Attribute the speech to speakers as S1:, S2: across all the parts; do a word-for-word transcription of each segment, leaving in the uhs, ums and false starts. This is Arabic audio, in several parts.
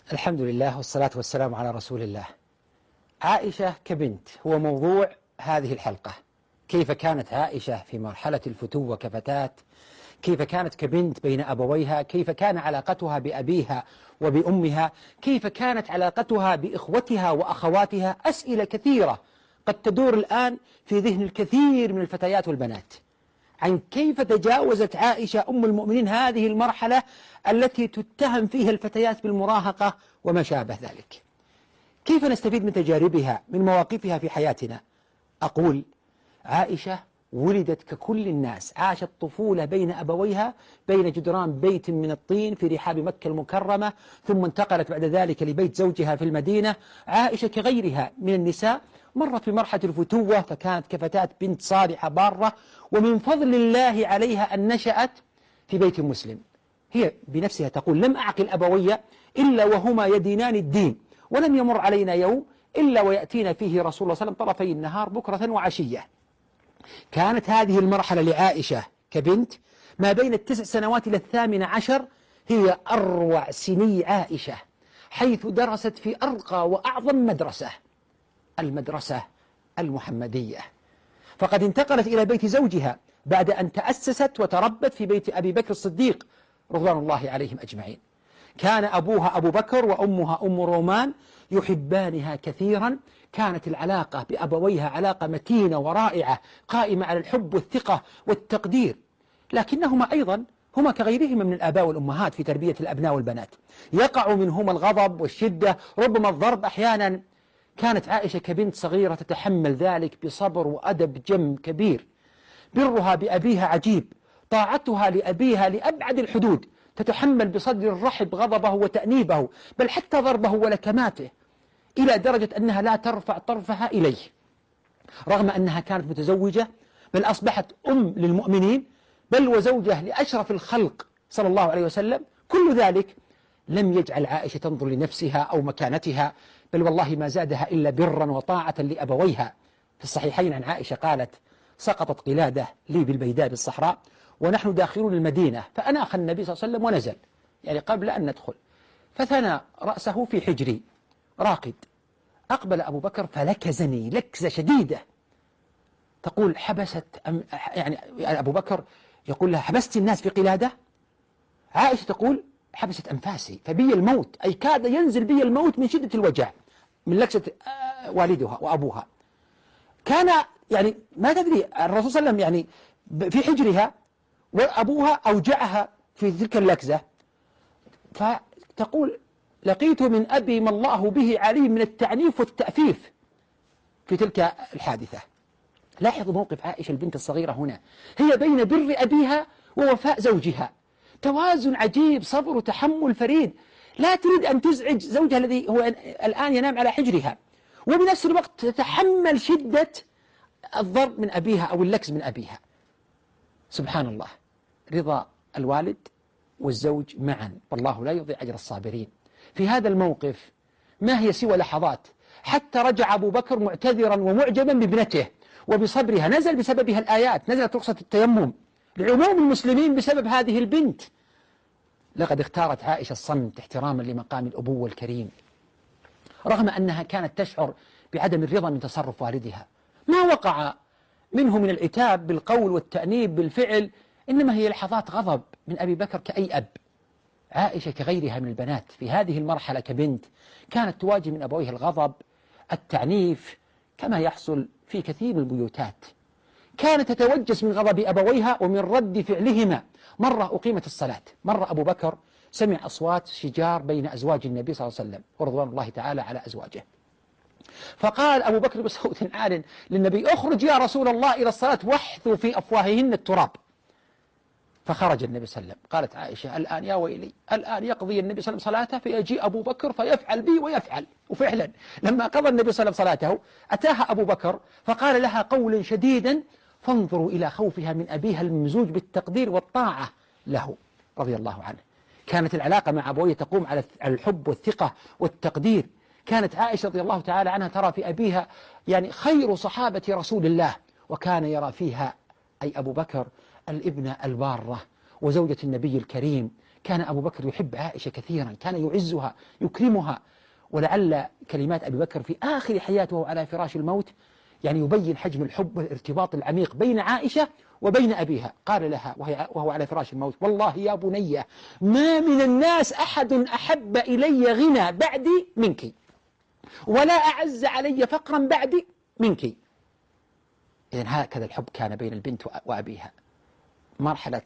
S1: الحمد لله والصلاة والسلام على رسول الله. عائشة كبنت هو موضوع هذه الحلقة. كيف كانت عائشة في مرحلة الفتوة كفتاة؟ كيف كانت كبنت بين أبويها؟ كيف كان علاقتها بأبيها وبأمها؟ كيف كانت علاقتها بإخوتها وأخواتها؟ أسئلة كثيرة قد تدور الآن في ذهن الكثير من الفتيات والبنات عن كيف تجاوزت عائشة أم المؤمنين هذه المرحلة التي تتهم فيها الفتيات بالمراهقة وما شابه ذلك. كيف نستفيد من تجاربها، من مواقفها في حياتنا؟ أقول عائشة ولدت ككل الناس، عاشت طفولة بين أبويها بين جدران بيت من الطين في رحاب مكة المكرمة، ثم انتقلت بعد ذلك لبيت زوجها في المدينة. عائشة كغيرها من النساء مرت في مرحلة الفتوة، فكانت كفتاة بنت صالحة بارة، ومن فضل الله عليها أن نشأت في بيت مسلم. هي بنفسها تقول لم أعقل أبوي إلا وهما يدينان الدين، ولم يمر علينا يوم إلا ويأتينا فيه رسول الله صلى الله عليه وسلم طرفي النهار بكرة وعشية. كانت هذه المرحلة لعائشة كبنت ما بين التسع سنوات إلى الثامن عشر هي أروع سني عائشة، حيث درست في أرقى وأعظم مدرسة، المدرسة المحمدية. فقد انتقلت إلى بيت زوجها بعد أن تأسست وتربت في بيت أبي بكر الصديق رضوان الله عليهم أجمعين. كان أبوها أبو بكر وأمها أم رومان يحبانها كثيرا. كانت العلاقة بأبويها علاقة متينة ورائعة قائمة على الحب والثقة والتقدير، لكنهما أيضا هما كغيرهما من الآباء والأمهات في تربية الأبناء والبنات، يقع منهما الغضب والشدة، ربما الضرب أحيانا. كانت عائشة كبنت صغيرة تتحمل ذلك بصبر وأدب جم كبير. برها بأبيها عجيب، طاعتها لأبيها لأبعد الحدود، تتحمل بصدر الرحب غضبه وتأنيبه، بل حتى ضربه ولكماته، إلى درجة أنها لا ترفع طرفها إليه، رغم أنها كانت متزوجة، بل أصبحت أم للمؤمنين، بل وزوجة لأشرف الخلق صلى الله عليه وسلم. كل ذلك لم يجعل عائشة تنظر لنفسها أو مكانتها، بل والله ما زادها إلا برا وطاعة لأبويها. في الصحيحين عن عائشة قالت: سقطت قلادة لي بالبيداء بالصحراء ونحن داخلون المدينة، فأناخ النبي صلى الله عليه وسلم ونزل، يعني قبل أن ندخل، فثنى رأسه في حجري راقد. أقبل أبو بكر فلكزني لكزة شديدة. تقول حبست أم يعني أبو بكر يقول لها: حبست الناس في قلادة؟ عائشة تقول: حبست أنفاسي فبي الموت، أي كاد ينزل بي الموت من شدة الوجع من لكسة والدها وأبوها. كان يعني ما تدري الرسول صلى الله عليه وسلم يعني في حجرها وأبوها أوجعها في تلك اللكزة، فتقول: لقيت من أبي ما الله به عليم من التعنيف والتأفيف في تلك الحادثة. لاحظوا موقف عائشة البنت الصغيرة هنا، هي بين بر أبيها ووفاء زوجها، توازن عجيب، صبر وتحمل فريد. لا تريد أن تزعج زوجها الذي هو الآن ينام على حجرها، وبنفس الوقت تتحمل شدة الضرب من أبيها أو اللكس من أبيها. سبحان الله، رضا الوالد والزوج معا، والله لا يضيع أجر الصابرين. في هذا الموقف ما هي سوى لحظات حتى رجع أبو بكر معتذرا ومعجبا بابنته وبصبرها. نزل بسببها الآيات، نزلت رخصة التيمم لعموم المسلمين بسبب هذه البنت. لقد اختارت عائشة الصمت احتراما لمقام الأبوة الكريم، رغم أنها كانت تشعر بعدم الرضا من تصرف والدها. ما وقع منه من العتاب بالقول والتأنيب بالفعل، إنما هي لحظات غضب من أبي بكر كأي أب. عائشة كغيرها من البنات في هذه المرحلة كبنت كانت تواجه من أبويها الغضب، التعنيف، كما يحصل في كثير من البيوتات. كانت تتوجس من غضب أبويها ومن رد فعلهما. مرة أقيمت الصلاة، مرة أبو بكر سمع أصوات شجار بين أزواج النبي صلى الله عليه وسلم ورضوان الله تعالى على أزواجه، فقال أبو بكر بصوت عال للنبي: اخرج يا رسول الله إلى الصلاة واحثوا في أفواههن التراب. فخرج النبي صلى الله عليه وسلم. قالت عائشة: الآن يا ويلي، الآن يقضي النبي صلى الله عليه وسلم صلاته فيجيء أبو بكر فيفعل بي ويفعل. وفعلا لما قضى النبي صلى الله عليه وسلم صلاته أتاها أبو بكر فقال لها قولا شديدا، فانظروا إلى خوفها من أبيها الممزوج بالتقدير والطاعة له رضي الله عنه. كانت العلاقة مع أبويه تقوم على الحب والثقة والتقدير. كانت عائشة رضي الله تعالى عنها ترى في أبيها يعني خير صحابة رسول الله، وكان يرى فيها أي أبو بكر الابنة البارة وزوجة النبي الكريم. كان أبو بكر يحب عائشة كثيرا، كان يعزها يكرمها. ولعل كلمات أبي بكر في آخر حياته وهو على فراش الموت يعني يبين حجم الحب والارتباط العميق بين عائشة وبين أبيها. قال لها وهو على فراش الموت: والله يا بني ما من الناس أحد أحب إلي غنى بعدي منك، ولا أعز علي فقرا بعدي منك. إذن هكذا الحب كان بين البنت وأبيها. مرحلة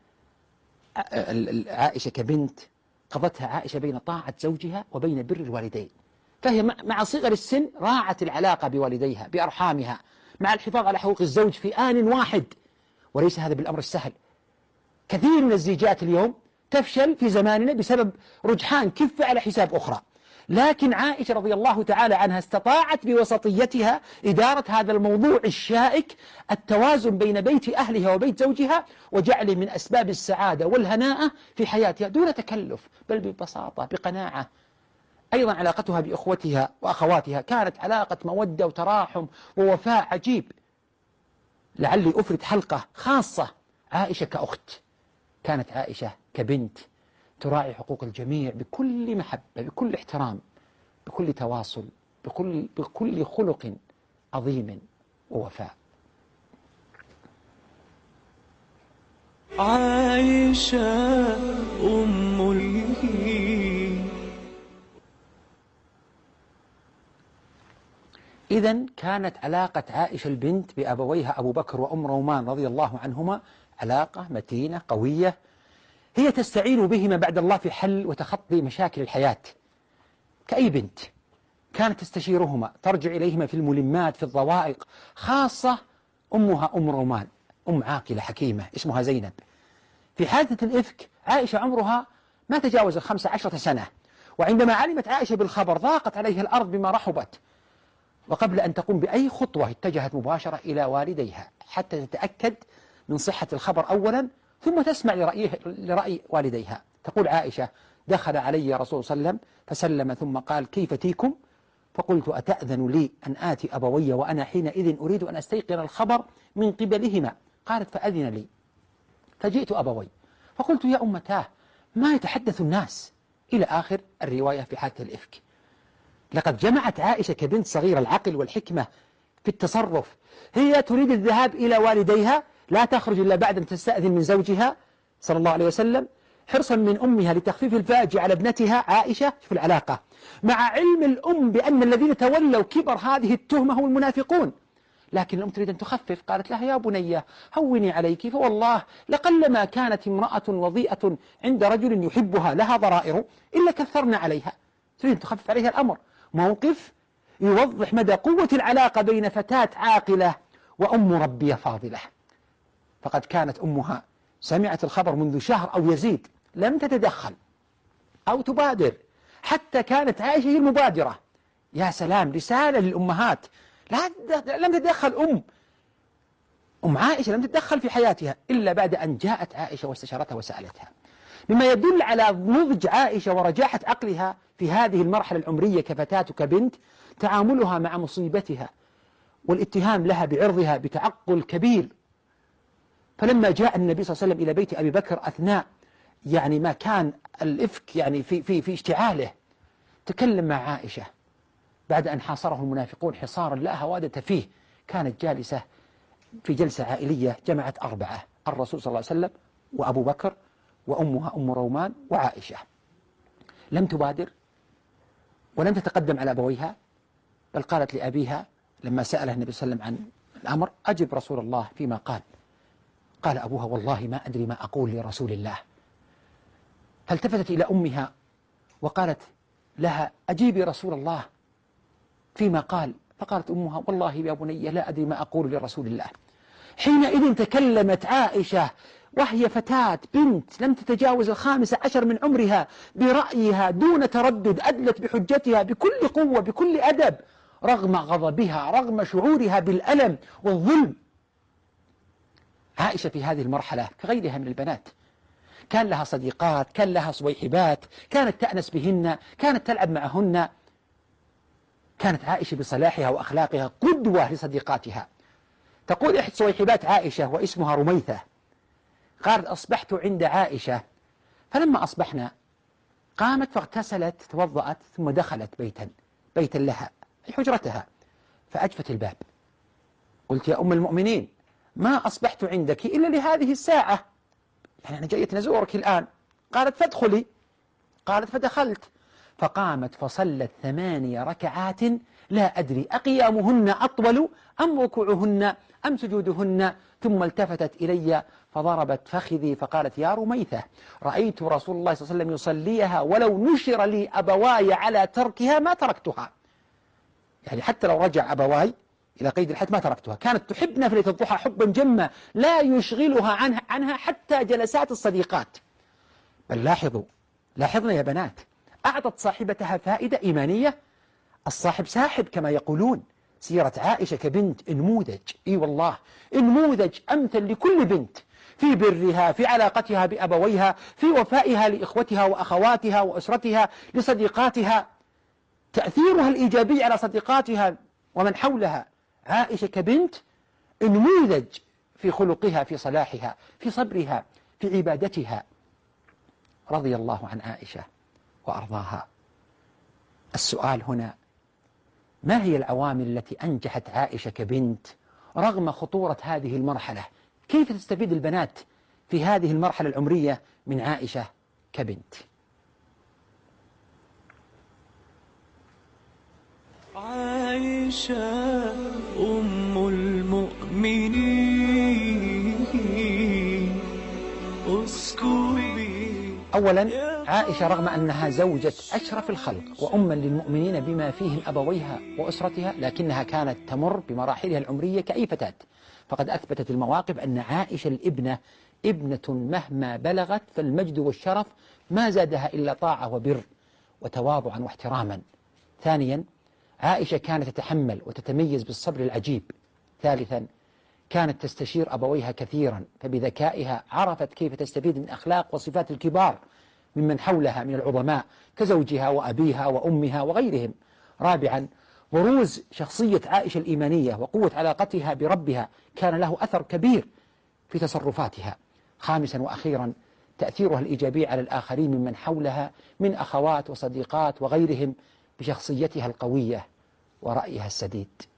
S1: عائشة كبنت قضتها عائشة بين طاعة زوجها وبين بر الوالدين، فهي مع صغر السن راعت العلاقة بوالديها بأرحامها مع الحفاظ على حقوق الزوج في آن واحد، وليس هذا بالأمر السهل. كثير من الزيجات اليوم تفشل في زماننا بسبب رجحان كفة على حساب أخرى، لكن عائشة رضي الله تعالى عنها استطاعت بوسطيتها إدارة هذا الموضوع الشائك، التوازن بين بيت أهلها وبيت زوجها، وجعله من أسباب السعادة والهناءة في حياتها دون تكلف، بل ببساطة بقناعة. أيضا علاقتها بأخوتها وأخواتها كانت علاقة مودة وتراحم ووفاء عجيب. لعلي أفرد حلقة خاصة عائشة كأخت. كانت عائشة كبنت تراعي حقوق الجميع بكل محبة، بكل احترام، بكل تواصل، بكل, بكل خلق عظيم ووفاء.
S2: عائشة أم الهي.
S1: إذن كانت علاقة عائشة البنت بأبويها أبو بكر وأم رومان رضي الله عنهما علاقة متينة قوية، هي تستعين بهما بعد الله في حل وتخطي مشاكل الحياة. كأي بنت كانت تستشيرهما، ترجع إليهما في الملمات في الضوائق، خاصة أمها أم رومان، أم عاقلة حكيمة اسمها زينب. في حادثة الإفك عائشة عمرها ما تجاوز الخمسة عشرة سنة، وعندما علمت عائشة بالخبر ضاقت عليها الأرض بما رحبت، وقبل أن تقوم بأي خطوة اتجهت مباشرة إلى والديها حتى تتأكد من صحة الخبر أولا، ثم تسمع لرأيه لرأي والديها. تقول عائشة: دخل علي رسول صلى الله عليه وسلم فسلم ثم قال: كيف تيكم؟ فقلت: أتأذن لي أن آتي أبوي وأنا حينئذ أريد أن أستيقن الخبر من قبلهما؟ قالت: فأذن لي. فجئت أبوي فقلت: يا أمتاه ما يتحدث الناس، إلى آخر الرواية في حادثة الإفك. لقد جمعت عائشة كبنت صغيرة العقل والحكمة في التصرف. هي تريد الذهاب إلى والديها، لا تخرج إلا بعد أن تستأذن من زوجها صلى الله عليه وسلم، حرصا من أمها لتخفيف الفاجعة على ابنتها عائشة في العلاقة، مع علم الأم بأن الذين تولوا كبر هذه التهمة هم المنافقون. لكن الأم تريد أن تخفف، قالت لها: يا بني هوني عليك، فوالله لقلما كانت امرأة وضيئة عند رجل يحبها لها ضرائر إلا كثرنا عليها. تريد أن تخفف عليها الأمر. موقف يوضح مدى قوة العلاقة بين فتاة عاقلة وأم مربية فاضلة. فقد كانت أمها سمعت الخبر منذ شهر أو يزيد، لم تتدخل أو تبادر، حتى كانت عائشة هي المبادرة. يا سلام، رسالة للأمهات، لا لم تتدخل أم أم عائشة لم تتدخل في حياتها إلا بعد أن جاءت عائشة واستشارتها وسألتها، مما يدل على نضج عائشة ورجاحة عقلها في هذه المرحلة العمرية كفتاة وكبنت، تعاملها مع مصيبتها والاتهام لها بعرضها بتعقل كبير. فلما جاء النبي صلى الله عليه وسلم إلى بيت أبي بكر أثناء يعني ما كان الإفك يعني في, في, في اشتعاله، تكلم مع عائشة بعد أن حاصره المنافقون حصارا لا هوادة فيه. كانت جالسة في جلسة عائلية جمعت أربعة: الرسول صلى الله عليه وسلم وأبو بكر وأمها أم رومان وعائشة. لم تبادر ولم تتقدم على أبويها، بل قالت لأبيها لما سأله النبي صلى الله عليه وسلم عن الأمر: أجب رسول الله فيما قال. قال أبوها: والله ما أدري ما أقول لرسول الله. فالتفتت إلى أمها وقالت لها: أجيبي رسول الله فيما قال. فقالت أمها: والله يا بني لا أدري ما أقول لرسول الله. حينئذ تكلمت عائشة وهي فتاة بنت لم تتجاوز الخامسة عشر من عمرها برأيها دون تردد، أدلت بحجتها بكل قوة بكل أدب، رغم غضبها رغم شعورها بالألم والظلم. عائشة في هذه المرحلة كغيرها من البنات، كان لها صديقات، كان لها صويحبات، كانت تأنس بهن، كانت تلعب معهن. كانت عائشة بصلاحها وأخلاقها قدوة لصديقاتها. تقول إحدى صويحبات عائشة واسمها رميثة: قالت أصبحت عند عائشة، فلما أصبحنا قامت فاغتسلت توضأت ثم دخلت بيتا بيتا لها أي حجرتها، فأجفت الباب. قلت يا أم المؤمنين ما أصبحت عندك إلا لهذه الساعة، يعني أنا جاية نزورك الآن. قالت فادخلي. قالت فدخلت، فقامت فصلت ثماني ركعات لا أدري أقيامهن أطول أم ركوعهن أم سجودهن، ثم التفتت إلي فضربت فخذي فقالت يا رميثة رأيت رسول الله صلى الله عليه وسلم يصليها ولو نشر لي أبواي على تركها ما تركتها، يعني حتى لو رجع أبواي إلى قيد الحد ما تركتها. كانت تحب نافلة الضحى حبا جما لا يشغلها عنها, عنها حتى جلسات الصديقات. بل لاحظوا لاحظنا يا بنات، أعطت صاحبتها فائدة إيمانية. الصاحب ساحب كما يقولون. سيرة عائشة كبنت نموذج، إي والله نموذج أمثل لكل بنت في برها، في علاقتها بأبويها، في وفائها لإخوتها وأخواتها وأسرتها لصديقاتها، تأثيرها الإيجابي على صديقاتها ومن حولها. عائشة كبنت نموذج في خلقها، في صلاحها، في صبرها، في عبادتها، رضي الله عن عائشة وأرضاها. السؤال هنا، ما هي العوامل التي أنجحت عائشة كبنت رغم خطورة هذه المرحلة؟ كيف تستفيد البنات في هذه المرحلة العمرية من عائشة كبنت؟
S2: عائشة أم المؤمنين اسكبي.
S1: أولا، عائشة رغم أنها زوجة أشرف الخلق وأما للمؤمنين بما فيهم أبويها وأسرتها، لكنها كانت تمر بمراحلها العمرية كأي فتاة. فقد أثبتت المواقف أن عائشة الابنة ابنة مهما بلغت فالمجد والشرف ما زادها إلا طاعة وبر وتواضعا واحتراما. ثانيا، عائشة كانت تتحمل وتتميز بالصبر العجيب. ثالثا، كانت تستشير أبويها كثيرا، فبذكائها عرفت كيف تستفيد من أخلاق وصفات الكبار ممن حولها من العظماء كزوجها وأبيها وأمها وغيرهم. رابعا، بروز شخصية عائشة الإيمانية وقوة علاقتها بربها كان له أثر كبير في تصرفاتها. خامسا وأخيرا، تأثيرها الإيجابي على الآخرين ممن حولها من أخوات وصديقات وغيرهم بشخصيتها القوية ورأيها السديد.